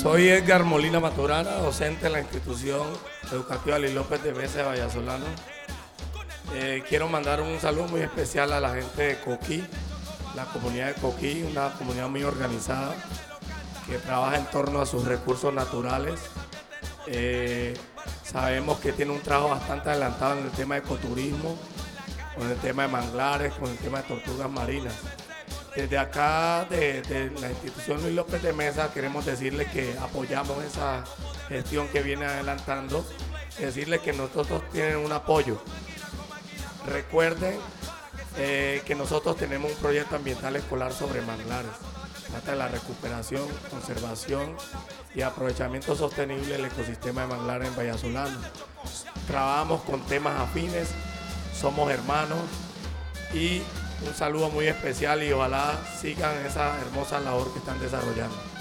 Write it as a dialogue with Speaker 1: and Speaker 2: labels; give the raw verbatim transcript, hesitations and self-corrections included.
Speaker 1: Soy Edgar Molina Maturana, docente en la institución educativa Luis López de Mesa de Vallasolano. Eh, quiero mandar un saludo muy especial a la gente de Coquí, la comunidad de Coquí, una comunidad muy organizada que trabaja en torno a sus recursos naturales. Eh, sabemos que tiene un trabajo bastante adelantado en el tema de ecoturismo, con el tema de manglares, con el tema de tortugas marinas. Desde acá, de, de la institución Luis López de Mesa, queremos decirles que apoyamos esa gestión que viene adelantando, decirles que nosotros tienen un apoyo. Recuerden eh, que nosotros tenemos un proyecto ambiental escolar sobre manglares. Trata de la recuperación, conservación y aprovechamiento sostenible del ecosistema de manglares en Vallasolano. Trabajamos con temas afines, somos hermanos y un saludo muy especial y ojalá sigan esa hermosa labor que están desarrollando.